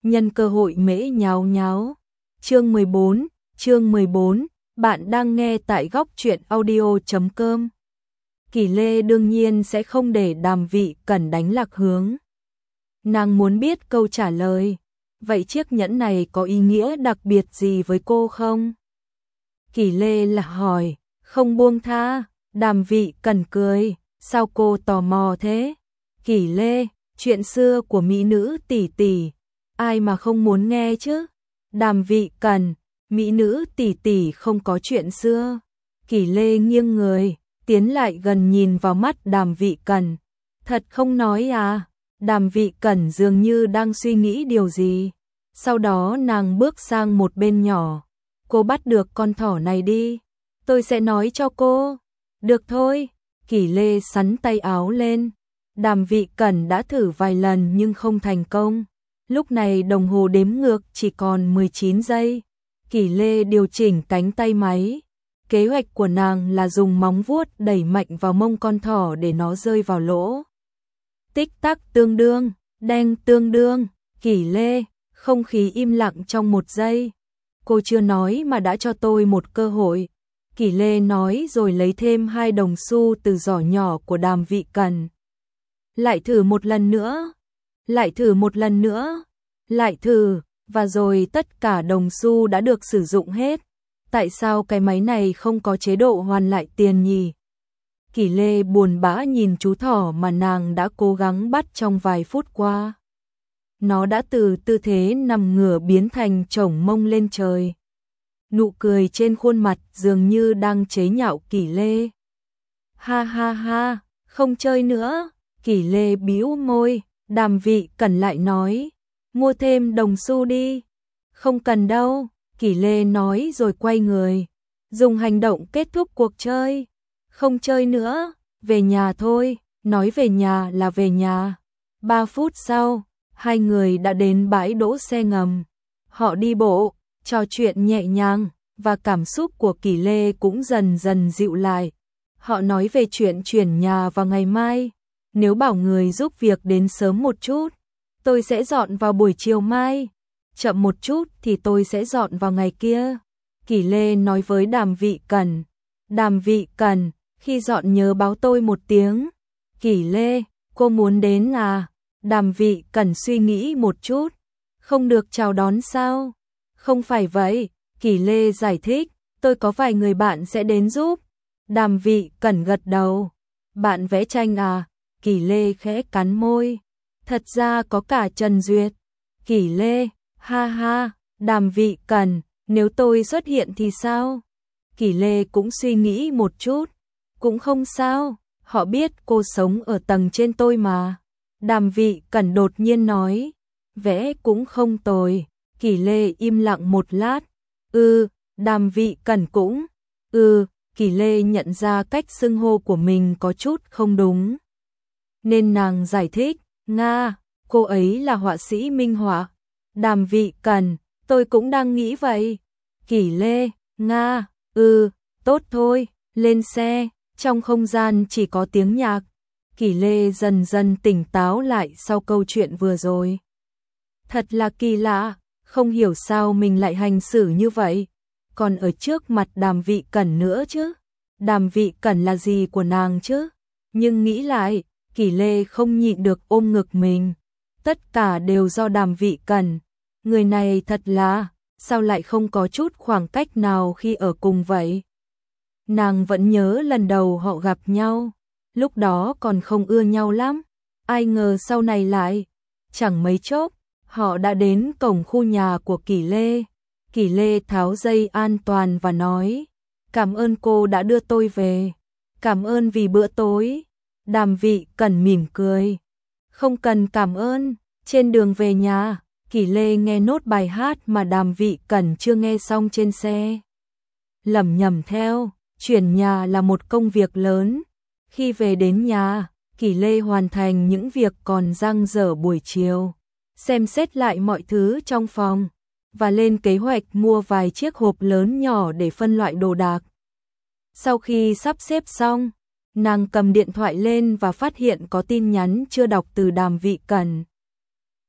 nhân cơ hội mễ nháo nháo. Chương 14, bạn đang nghe tại góc truyện audio.com. Kỷ Lê đương nhiên sẽ không để Đàm Vị Cẩn đánh lạc hướng. Nàng muốn biết câu trả lời, vậy chiếc nhẫn này có ý nghĩa đặc biệt gì với cô không? Kỷ Lê là hỏi, không buông tha. Đàm Vị Cẩn cười, sao cô tò mò thế? Kỷ Lê, chuyện xưa của mỹ nữ tỷ tỷ, ai mà không muốn nghe chứ? Đàm Vị Cẩn, mỹ nữ tỷ tỷ không có chuyện xưa. Kỷ Lê nghiêng người, tiến lại gần nhìn vào mắt Đàm Vị Cẩn. Thật không nói à? Đàm Vị Cẩn dường như đang suy nghĩ điều gì. Sau đó nàng bước sang một bên nhỏ. Cô bắt được con thỏ này đi, tôi sẽ nói cho cô. Được thôi. Kỷ Lê xắn tay áo lên. Đàm Vị Cẩn đã thử vài lần nhưng không thành công. Lúc này đồng hồ đếm ngược chỉ còn 19 giây. Kỷ Lê điều chỉnh cánh tay máy. Kế hoạch của nàng là dùng móng vuốt đẩy mạnh vào mông con thỏ để nó rơi vào lỗ. Tích tắc tương đương, đeng tương đương. Kỷ Lê, không khí im lặng trong 1 giây. Cô chưa nói mà đã cho tôi một cơ hội. Kỷ Lê nói rồi lấy thêm 2 đồng xu từ giỏ nhỏ của Đàm Vị Cẩn. Lại thử một lần nữa. Lại thử một lần nữa. Lại thử. Và rồi tất cả đồng xu đã được sử dụng hết. Tại sao cái máy này không có chế độ hoàn lại tiền nhỉ? Kỷ Lê buồn bã nhìn chú thỏ mà nàng đã cố gắng bắt trong vài phút qua. Nó đã từ tư thế nằm ngửa biến thành chổng mông lên trời. Nụ cười trên khuôn mặt dường như đang chế nhạo Kỷ Lê. Ha ha ha, không chơi nữa. Kỷ Lê bĩu môi. Đàm Vị Cẩn lại nói, mua thêm đồng xu đi. Không cần đâu. Kỷ Lê nói rồi quay người, dùng hành động kết thúc cuộc chơi. Không chơi nữa, về nhà thôi. Nói về nhà là về nhà. 3 phút sau, 2 người đã đến bãi đỗ xe ngầm. Họ đi bộ, trò chuyện nhẹ nhàng, và cảm xúc của Kỷ Lê cũng dần dần dịu lại. Họ nói về chuyện chuyển nhà vào ngày mai. Nếu bảo người giúp việc đến sớm một chút, tôi sẽ dọn vào buổi chiều mai. Chậm một chút thì tôi sẽ dọn vào ngày kia. Kỷ Lê nói với Đàm Vị Cẩn. Đàm Vị Cẩn, khi dọn nhớ báo tôi một tiếng. Kỷ Lê, cô muốn đến à? Đàm Vị Cẩn suy nghĩ một chút. Không được chào đón sao? Không phải vậy. Kỷ Lê giải thích, tôi có vài người bạn sẽ đến giúp. Đàm Vị Cẩn gật đầu. Bạn vẽ tranh à? Kỷ Lê khẽ cắn môi. Thật ra có cả Trần Duyệt. Kỷ Lê, ha ha. Đàm Vị Cẩn, nếu tôi xuất hiện thì sao? Kỷ Lê cũng suy nghĩ một chút. Cũng không sao, họ biết cô sống ở tầng trên tôi mà. Đàm Vị Cẩn đột nhiên nói, vẽ cũng không tồi. Kỷ Lê im lặng một lát. Đàm Vị Cẩn cũng. Kỷ Lê nhận ra cách xưng hô của mình có chút không đúng. Nên nàng giải thích, Nga, cô ấy là họa sĩ minh họa. Đàm Vị Cẩn, tôi cũng đang nghĩ vậy. Kỷ Lê, Nga, tốt thôi, lên xe. Trong không gian chỉ có tiếng nhạc. Kỷ Lê dần dần tỉnh táo lại sau câu chuyện vừa rồi. Thật là kỳ lạ, không hiểu sao mình lại hành xử như vậy. Còn ở trước mặt Đàm Vị Cẩn nữa chứ. Đàm Vị Cẩn là gì của nàng chứ? Nhưng nghĩ lại, Kỷ Lê không nhịn được ôm ngực mình. Tất cả đều do Đàm Vị Cẩn. Người này thật là, sao lại không có chút khoảng cách nào khi ở cùng vậy? Nàng vẫn nhớ lần đầu họ gặp nhau. Lúc đó còn không ưa nhau lắm. Ai ngờ sau này lại. Chẳng mấy chốc, họ đã đến cổng khu nhà của Kỷ Lê. Kỷ Lê tháo dây an toàn và nói, cảm ơn cô đã đưa tôi về. Cảm ơn vì bữa tối. Đàm Vị Cẩn mỉm cười. Không cần cảm ơn. Trên đường về nhà, Kỷ Lê nghe nốt bài hát mà Đàm Vị Cẩn chưa nghe xong trên xe. Lẩm nhẩm theo, chuyển nhà là một công việc lớn. Khi về đến nhà, Kỷ Lê hoàn thành những việc còn dang dở buổi chiều. Xem xét lại mọi thứ trong phòng. Và lên kế hoạch mua vài chiếc hộp lớn nhỏ để phân loại đồ đạc. Sau khi sắp xếp xong, nàng cầm điện thoại lên và phát hiện có tin nhắn chưa đọc từ Đàm Vị Cẩn.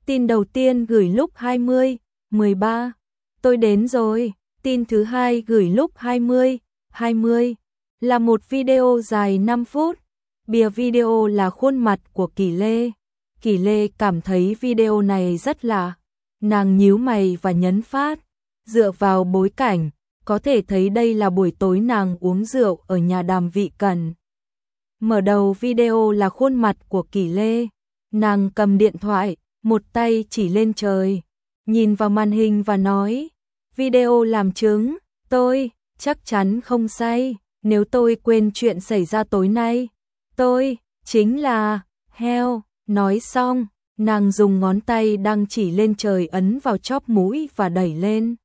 Tin đầu tiên gửi lúc 20:13. Tôi đến rồi. Tin thứ hai gửi lúc 20:20. Là một video dài 5 phút. Bìa video là khuôn mặt của Kỷ Lê. Kỷ Lê cảm thấy video này rất lạ. Nàng nhíu mày và nhấn phát. Dựa vào bối cảnh, có thể thấy đây là buổi tối nàng uống rượu ở nhà Đàm Vị Cẩn. Mở đầu video là khuôn mặt của Kỷ Lê. Nàng cầm điện thoại, một tay chỉ lên trời, nhìn vào màn hình và nói, video làm chứng, tôi chắc chắn không say, nếu tôi quên chuyện xảy ra tối nay, tôi chính là heo. Nói xong, nàng dùng ngón tay đang chỉ lên trời ấn vào chóp mũi và đẩy lên.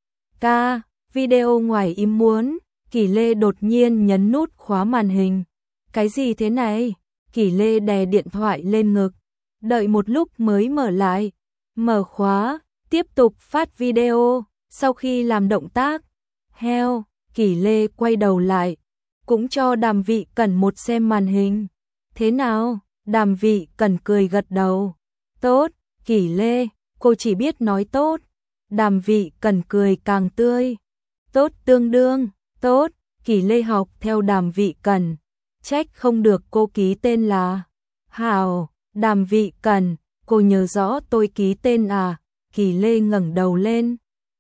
Video ngoài ý muốn, Kỷ Lê đột nhiên nhấn nút khóa màn hình. Cái gì thế này? Kỷ Lê đè điện thoại lên ngực, đợi một lúc mới mở lại, mở khóa, tiếp tục phát video. Sau khi làm động tác heo, Kỷ Lê quay đầu lại, cũng cho Đàm Vị Cẩn một xem màn hình. Thế nào? Đàm Vị Cẩn cười gật đầu. Tốt, Kỷ Lê, cô chỉ biết nói tốt. Đàm Vị Cẩn cười càng tươi. Tốt tương đương, tốt, Kỷ Lê học theo Đàm Vị Cẩn. Trách không được cô ký tên là Hảo. Đàm Vị Cẩn, cô nhớ rõ tôi ký tên à? Kỷ Lê ngẩng đầu lên.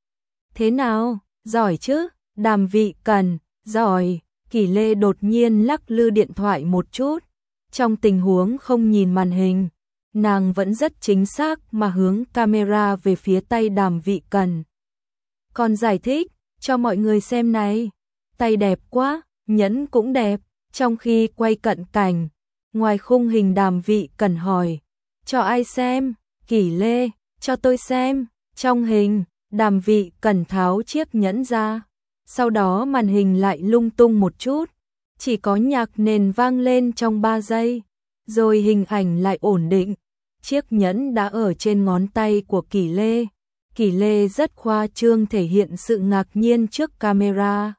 Thế nào, giỏi chứ? Đàm Vị Cẩn, giỏi. Kỷ Lê đột nhiên lắc lư điện thoại một chút. Trong tình huống không nhìn màn hình, nàng vẫn rất chính xác mà hướng camera về phía tay Đàm Vị Cẩn. Còn giải thích cho mọi người xem này, tay đẹp quá, nhẫn cũng đẹp. Trong khi quay cận cảnh, ngoài khung hình Đàm Vị Cẩn hỏi, cho ai xem? Kỷ Lê, cho tôi xem. Trong hình, Đàm Vị Cẩn tháo chiếc nhẫn ra, sau đó màn hình lại lung tung một chút, chỉ có nhạc nền vang lên trong 3 giây, rồi hình ảnh lại ổn định. Chiếc nhẫn đã ở trên ngón tay của Kỷ Lê. Kỷ Lê rất khoa trương thể hiện sự ngạc nhiên trước camera.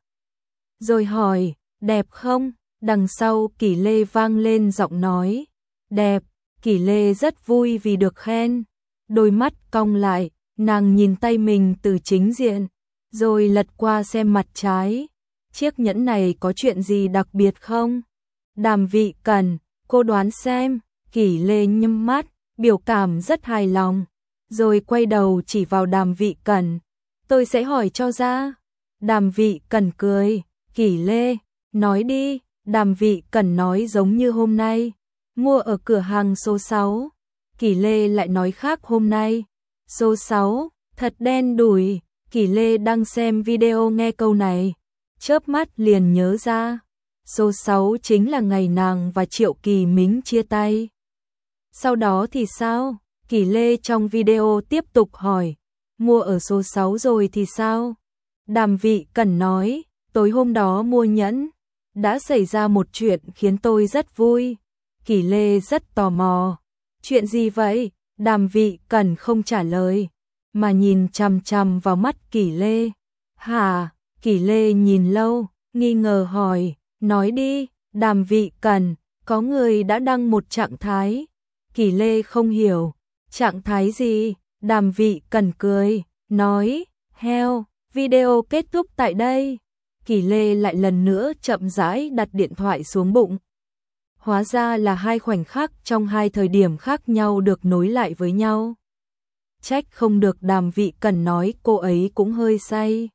Rồi hỏi, đẹp không? Đằng sau Kỷ Lê vang lên giọng nói, đẹp. Kỷ Lê rất vui vì được khen. Đôi mắt cong lại, nàng nhìn tay mình từ chính diện, rồi lật qua xem mặt trái. Chiếc nhẫn này có chuyện gì đặc biệt không? Đàm Vị Cẩn, cô đoán xem. Kỷ Lê nhắm mắt, biểu cảm rất hài lòng, rồi quay đầu chỉ vào Đàm Vị Cẩn. Tôi sẽ hỏi cho ra. Đàm Vị Cẩn cười. Kỷ Lê, nói đi. Đàm Vị Cẩn nói giống như hôm nay, mua ở cửa hàng số 6. Kỷ Lê lại nói khác hôm nay. Số 6, thật đen đủi. Kỷ Lê đang xem video nghe câu này, chớp mắt liền nhớ ra. Số 6 chính là ngày nàng và Triệu Kỳ Mính chia tay. Sau đó thì sao? Kỷ Lê trong video tiếp tục hỏi, mua ở số 6 rồi thì sao? Đàm Vị Cẩn nói, tối hôm đó mua nhẫn, đã xảy ra một chuyện khiến tôi rất vui. Kỷ Lê rất tò mò. Chuyện gì vậy? Đàm Vị Cẩn không trả lời, mà nhìn chằm chằm vào mắt Kỷ Lê. Hả? Kỷ Lê nhìn lâu, nghi ngờ hỏi, nói đi. Đàm Vị Cẩn, có người đã đăng một trạng thái. Kỷ Lê không hiểu, trạng thái gì? Đàm Vị Cẩn cười, nói, heo, video kết thúc tại đây. Kỷ Lê lại lần nữa chậm rãi đặt điện thoại xuống bụng. Hóa ra là 2 khoảnh khắc trong 2 thời điểm khác nhau được nối lại với nhau. Trách không được Đàm Vị Cẩn nói cô ấy cũng hơi say.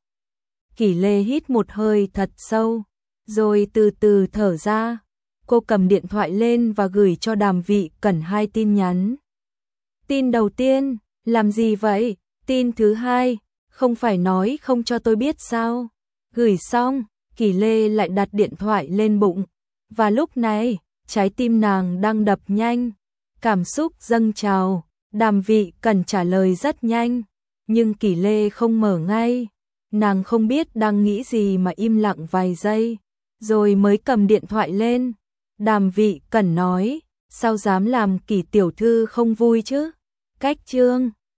Kỷ Lê hít một hơi thật sâu, rồi từ từ thở ra. Cô cầm điện thoại lên và gửi cho Đàm Vị Cẩn 2 tin nhắn. Tin đầu tiên, làm gì vậy? Tin thứ hai, không phải nói không cho tôi biết sao? Gửi xong, Kỷ Lê lại đặt điện thoại lên bụng. Và lúc này, trái tim nàng đang đập nhanh, cảm xúc dâng trào. Đàm Vị Cẩn trả lời rất nhanh, nhưng Kỷ Lê không mở ngay. Nàng không biết đang nghĩ gì mà im lặng vài giây, rồi mới cầm điện thoại lên. Đàm Vị Cẩn nói, sao dám làm Kỷ tiểu thư không vui chứ? Cách chương